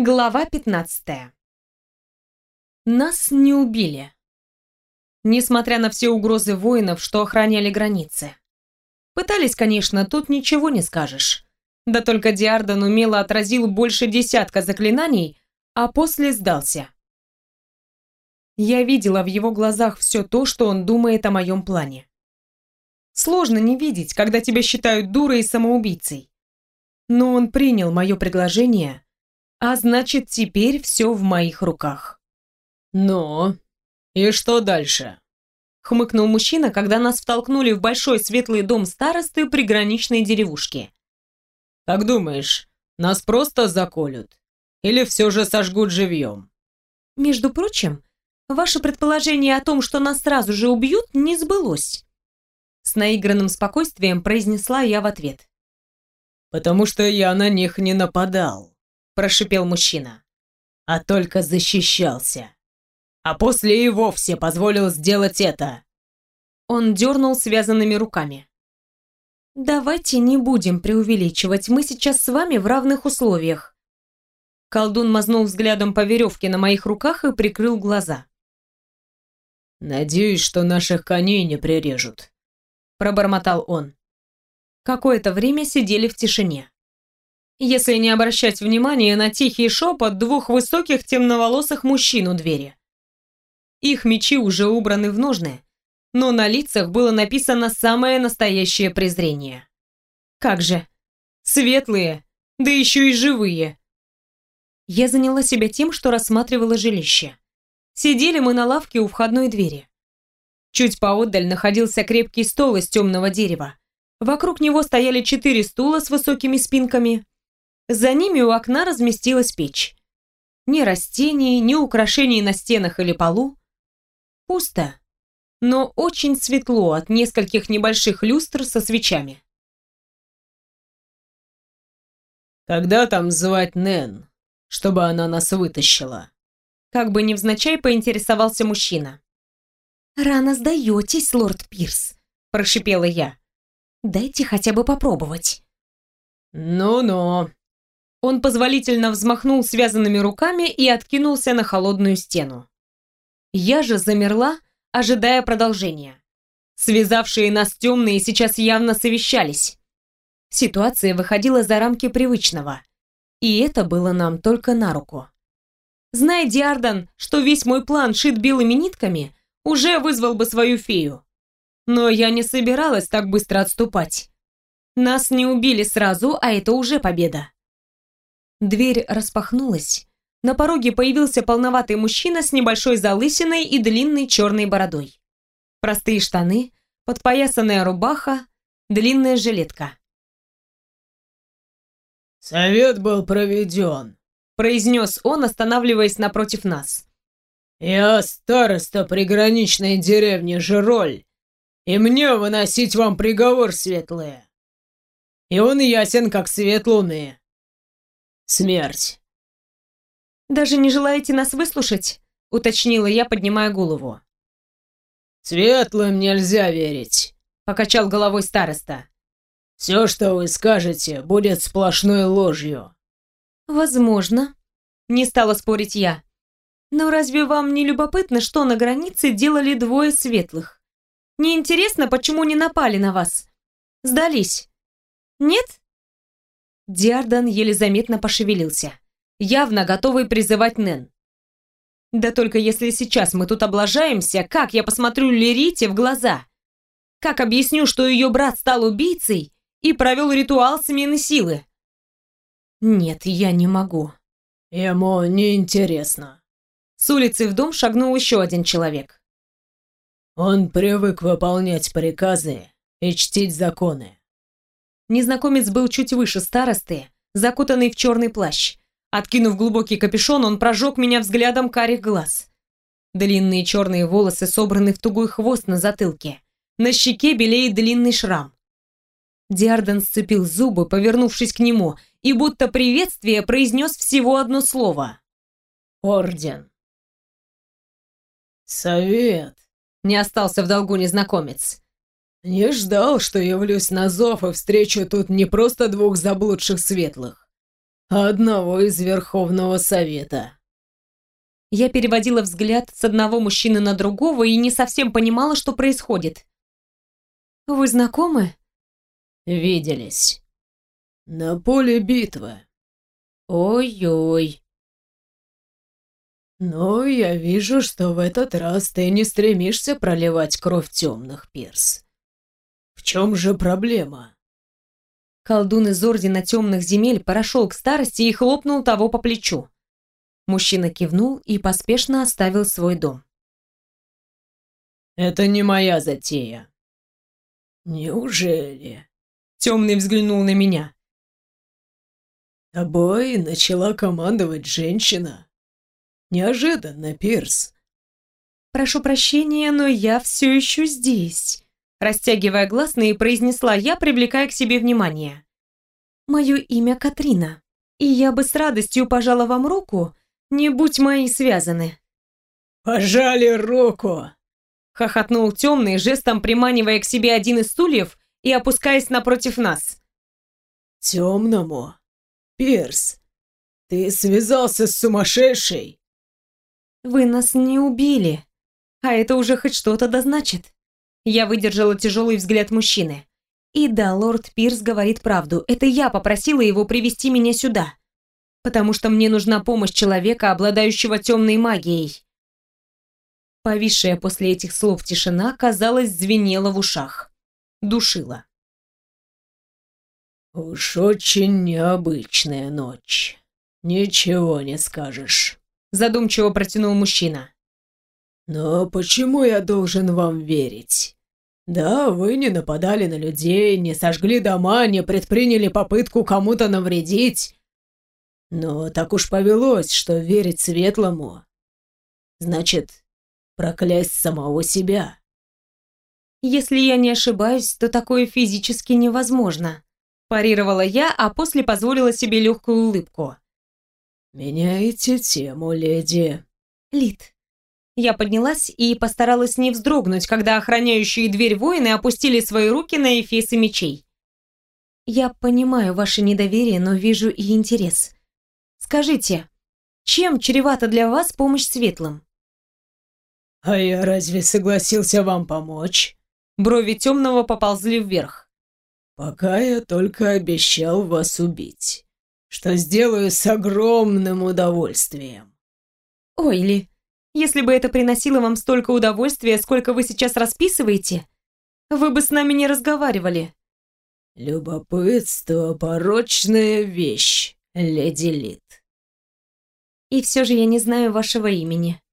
Глава 15. Нас не убили. Несмотря на все угрозы воинов, что охраняли границы. Пытались, конечно, тут ничего не скажешь. Да только Диардан умело отразил больше десятка заклинаний, а после сдался. Я видела в его глазах все то, что он думает о моем плане. Сложно не видеть, когда тебя считают дурой и самоубийцей. Но он принял мое предложение, а значит, теперь все в моих руках. «Ну, и что дальше?» Хмыкнул мужчина, когда нас втолкнули в большой светлый дом старосты приграничной деревушки. «Как думаешь, нас просто заколют? Или все же сожгут живьем?» Между прочим, ваше предположение о том, что нас сразу же убьют, не сбылось. С наигранным спокойствием произнесла я в ответ. «Потому что я на них не нападал», – прошипел мужчина, – «а только защищался. А после и вовсе позволил сделать это». Он дернул связанными руками. «Давайте не будем преувеличивать, мы сейчас с вами в равных условиях». Колдун мазнул взглядом по веревке на моих руках и прикрыл глаза. «Надеюсь, что наших коней не прирежут», – пробормотал он. Какое-то время сидели в тишине. Если не обращать внимания на тихий шепот двух высоких темноволосых мужчин у двери. Их мечи уже убраны в ножны, но на лицах было написано самое настоящее презрение. Как же, светлые, да еще и живые. Я заняла себя тем, что рассматривала жилище. Сидели мы на лавке у входной двери. Чуть поотдаль находился крепкий стол из темного дерева. Вокруг него стояли 4 стула с высокими спинками. За ними у окна разместилась печь. Ни растений, ни украшений на стенах или полу. Пусто, но очень светло от нескольких небольших люстр со свечами. «Когда там звать Нэн, чтобы она нас вытащила?» Как бы невзначай поинтересовался мужчина. «Рано сдаетесь, лорд Пирс», – прошипела я. «Дайте хотя бы попробовать». «Ну-ну». Он позволительно взмахнул связанными руками и откинулся на холодную стену. Я же замерла, ожидая продолжения. Связавшие нас темные сейчас явно совещались. Ситуация выходила за рамки привычного, и это было нам только на руку. Зная Диардан, что весь мой план шит белыми нитками, уже вызвал бы свою фею. Но я не собиралась так быстро отступать. Нас не убили сразу, а это уже победа. Дверь распахнулась. На пороге появился полноватый мужчина с небольшой залысиной и длинной черной бородой. Простые штаны, подпоясанная рубаха, длинная жилетка. «Совет был проведен», – произнес он, останавливаясь напротив нас. «Я староста приграничной деревни Жироль, и мне выносить вам приговор, светлые. И он ясен, как свет луны. Смерть». «Даже не желаете нас выслушать?» – уточнила я, поднимая голову. «Светлым нельзя верить», – покачал головой староста. «Все, что вы скажете, будет сплошной ложью». «Возможно», – не стала спорить я. «Но разве вам не любопытно, что на границе делали двое светлых? Не интересно, почему не напали на вас? Сдались? Нет?» Диардан еле заметно пошевелился, явно готовый призывать Нэн. Да только если сейчас мы тут облажаемся, как я посмотрю Лерите в глаза? Как объясню, что ее брат стал убийцей и провел ритуал смены силы? Нет, я не могу. «Ему неинтересно». С улицы в дом шагнул еще один человек. «Он привык выполнять приказы и чтить законы». Незнакомец был чуть выше старосты, закутанный в черный плащ. Откинув глубокий капюшон, он прожег меня взглядом карих глаз. Длинные черные волосы собраны в тугой хвост на затылке. На щеке белеет длинный шрам. Диардан сцепил зубы, повернувшись к нему, и будто приветствие произнес всего одно слово. «Орден». «Совет», — не остался в долгу незнакомец. «Не ждал, что явлюсь на зов и встречу тут не просто двух заблудших светлых, одного из Верховного Совета. Я переводила взгляд с одного мужчины на другого и не совсем понимала, что происходит. «Вы знакомы?» Виделись. На поле битвы. Ой-ой. Но я вижу, что в этот раз ты не стремишься проливать кровь темных, Пирс. В чем же проблема? Колдун из Ордена Темных Земель прошел к старости и хлопнул того по плечу. Мужчина кивнул и поспешно оставил свой дом. Это не моя затея. Неужели? Темный взглянул на меня. Тобой начала командовать женщина. Неожиданно, Пирс. Прошу прощения, но я все еще здесь. Растягивая гласные, произнесла я, привлекая к себе внимание. Мое имя Катрина, и я бы с радостью пожала вам руку, не будь мои связаны. Пожали руку! Хохотнул темный, жестом приманивая к себе один из стульев и опускаясь напротив нас. Темному? Пирс, ты связался с сумасшедшей? Вы нас не убили, а это уже хоть что-то дозначит. Я выдержала тяжелый взгляд мужчины. И да, лорд Пирс говорит правду, это я попросила его привести меня сюда, потому что мне нужна помощь человека, обладающего темной магией. Повисшая после этих слов тишина, казалось, звенела в ушах. Душила. Уж очень необычная ночь. Ничего не скажешь. Задумчиво протянул мужчина. Но почему я должен вам верить? Да, вы не нападали на людей, не сожгли дома, не предприняли попытку кому-то навредить. Но так уж повелось, что верить светлому значит проклясть самого себя. Если я не ошибаюсь, то такое физически невозможно. Парировала я, а после позволила себе легкую улыбку. Меняете тему, леди. Лид. Я поднялась и постаралась не вздрогнуть, когда охраняющие дверь воины опустили свои руки на эфесы мечей. Я понимаю ваше недоверие, но вижу и интерес. Скажите, чем чревата для вас помощь светлым? А я разве согласился вам помочь? Брови темного поползли вверх. Пока я только обещал вас убить, что сделаю с огромным удовольствием. Ой, Ли, если бы это приносило вам столько удовольствия, сколько вы сейчас расписываете, вы бы с нами не разговаривали. Любопытство — порочная вещь, леди Лид. И все же я не знаю вашего имени.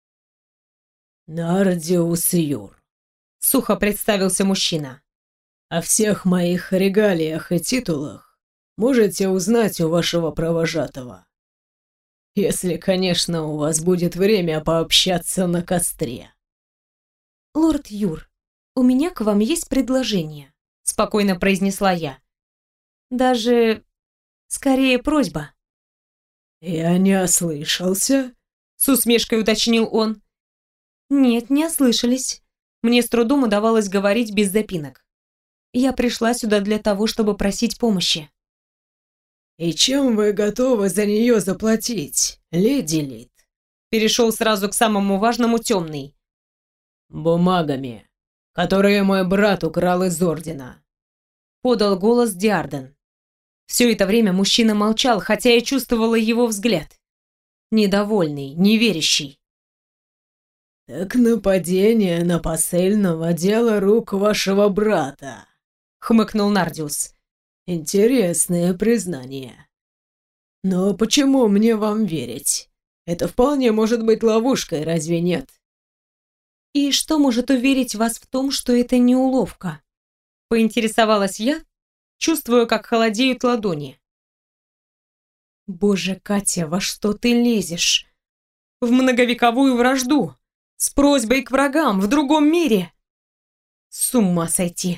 Нардиус Юр. Сухо представился мужчина. О всех моих регалиях и титулах можете узнать у вашего провожатого. Если, конечно, у вас будет время пообщаться на костре. Лорд Юр, у меня к вам есть предложение, спокойно произнесла я. Даже скорее просьба. Я не ослышался? С усмешкой уточнил он. Нет, не ослышались. Мне с трудом удавалось говорить без запинок. Я пришла сюда для того, чтобы просить помощи. И чем вы готовы за нее заплатить, леди Лид? Перешел сразу к самому важному темный. Бумагами, которые мой брат украл из Ордена. Подал голос Диарден. Все это время мужчина молчал, хотя я чувствовала его взгляд. Недовольный, неверящий. Так нападение на посыльного — дело рук вашего брата, хмыкнул Нардиус. Интересное признание. Но почему мне вам верить? Это вполне может быть ловушкой, разве нет? И что может уверить вас в том, что это не уловка? Поинтересовалась я, чувствуя, как холодеют ладони. Боже, Катя, во что ты лезешь? В многовековую вражду, с просьбой к врагам в другом мире. С ума сойти.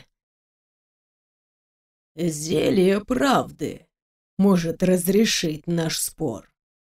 Зелье правды может разрешить наш спор.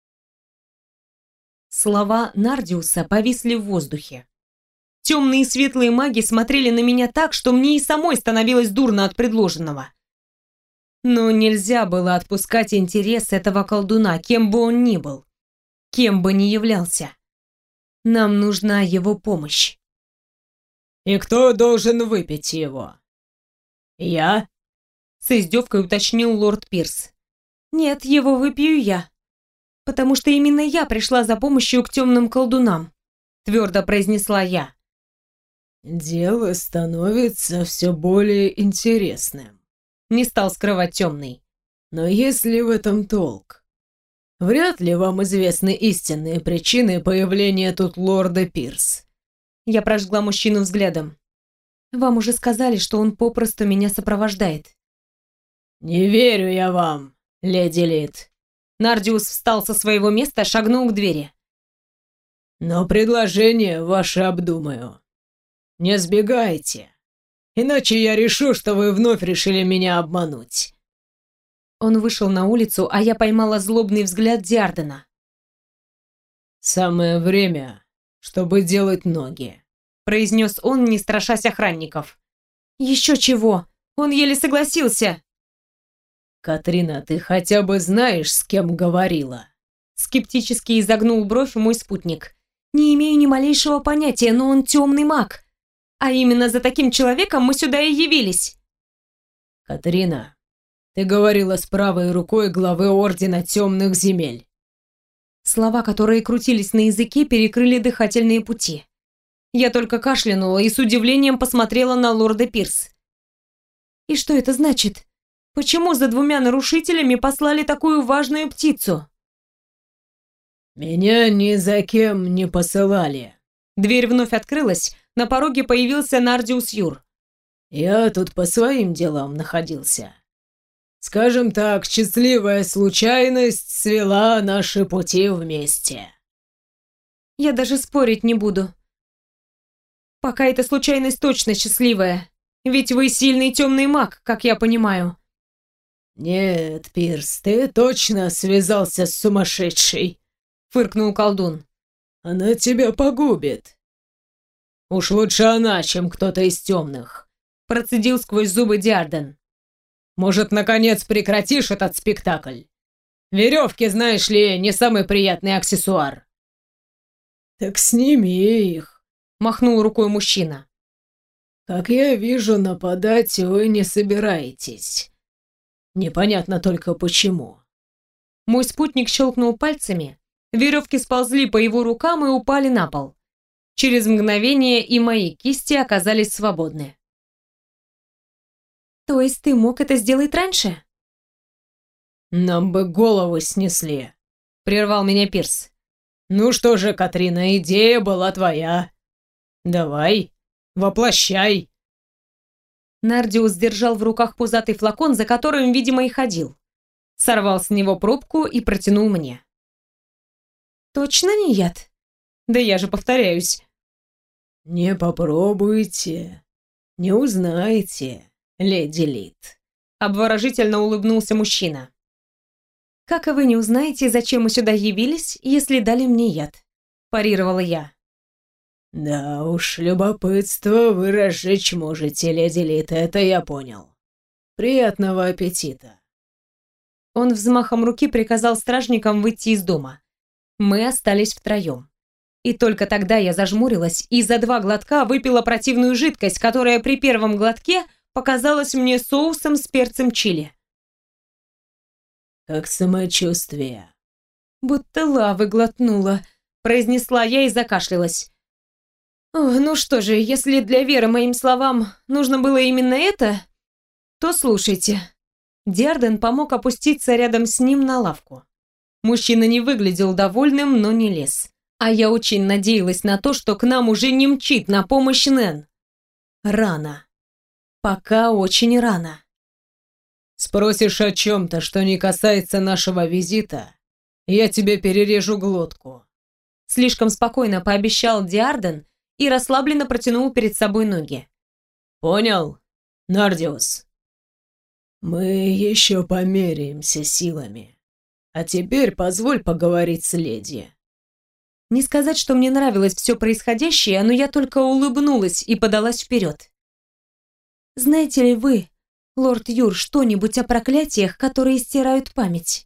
Слова Нардиуса повисли в воздухе. Темные и светлые маги смотрели на меня так, что мне и самой становилось дурно от предложенного. Но нельзя было отпускать интерес этого колдуна, кем бы он ни был, кем бы ни являлся. Нам нужна его помощь. «И кто должен выпить его? Я?» С издевкой уточнил лорд Пирс. «Нет, его выпью я. Потому что именно я пришла за помощью к темным колдунам», твердо произнесла я. «Дело становится все более интересным», не стал скрывать темный. «но есть ли в этом толк? Вряд ли вам известны истинные причины появления тут лорда Пирс». Я прожгла мужчину взглядом. «Вам уже сказали, что он попросту меня сопровождает». «Не верю я вам, леди Лид». Нардиус встал со своего места, шагнул к двери. «Но предложение ваше обдумаю. Не сбегайте, иначе я решу, что вы вновь решили меня обмануть». Он вышел на улицу, а я поймала злобный взгляд Диардена. «Самое время, чтобы делать ноги», произнес он, не страшась охранников. «Еще чего? Он еле согласился». «Катрина, ты хотя бы знаешь, с кем говорила?» Скептически изогнул бровь мой спутник. «Не имею ни малейшего понятия, но он темный маг. А именно за таким человеком мы сюда и явились». «Катрина, ты говорила с правой рукой главы Ордена Темных Земель». Слова, которые крутились на языке, перекрыли дыхательные пути. Я только кашлянула и с удивлением посмотрела на лорда Пирс. «И что это значит? Почему за двумя нарушителями послали такую важную птицу?» «Меня ни за кем не посылали». Дверь вновь открылась, на пороге появился Нардиус Юр. «Я тут по своим делам находился. Скажем так, счастливая случайность свела наши пути вместе». «Я даже спорить не буду. Пока эта случайность точно счастливая, ведь вы сильный темный маг, как я понимаю». «Нет, Пирс, ты точно связался с сумасшедшей», — фыркнул колдун. «Она тебя погубит». «Уж лучше она, чем кто-то из темных», — процедил сквозь зубы Диарден. «Может, наконец прекратишь этот спектакль? Веревки, знаешь ли, не самый приятный аксессуар». «Так сними их», — махнул рукой мужчина. «Как я вижу, нападать вы не собираетесь. Непонятно только почему». Мой спутник щелкнул пальцами, веревки сползли по его рукам и упали на пол. Через мгновение и мои кисти оказались свободны. «То есть ты мог это сделать раньше?» «Нам бы голову снесли», — прервал меня Пирс. «Ну что же, Катрина, идея была твоя. Давай, воплощай». Нардиус держал в руках пузатый флакон, за которым, видимо, и ходил. Сорвал с него пробку и протянул мне. «Точно не яд? Да я же повторяюсь». «Не попробуйте, не узнаете, леди Лид», — обворожительно улыбнулся мужчина. «Как и вы не узнаете, зачем мы сюда явились, если дали мне яд?» – парировала я. «Да уж, любопытство вы разжечь можете, леди Лид, это я понял. Приятного аппетита». Он взмахом руки приказал стражникам выйти из дома. Мы остались втроем. И только тогда я зажмурилась и за 2 глотка выпила противную жидкость, которая при первом глотке показалась мне соусом с перцем чили. «Как самочувствие?» «Будто лавы глотнула», – произнесла я и закашлялась. «Ну что же, если для веры моим словам нужно было именно это, то слушайте». Диарден помог опуститься рядом с ним на лавку. Мужчина не выглядел довольным, но не лез. А я очень надеялась на то, что к нам уже не мчит на помощь Нэн. Рано. Пока очень рано. «Спросишь о чем-то, что не касается нашего визита, я тебе перережу глотку». Слишком спокойно пообещал Диарден и расслабленно протянул перед собой ноги. «Понял, Нардиус?» «Мы еще померяемся силами. А теперь позволь поговорить с леди». Не сказать, что мне нравилось все происходящее, но я только улыбнулась и подалась вперед. «Знаете ли вы, Лорд Юр, что-нибудь о проклятиях, которые стирают память?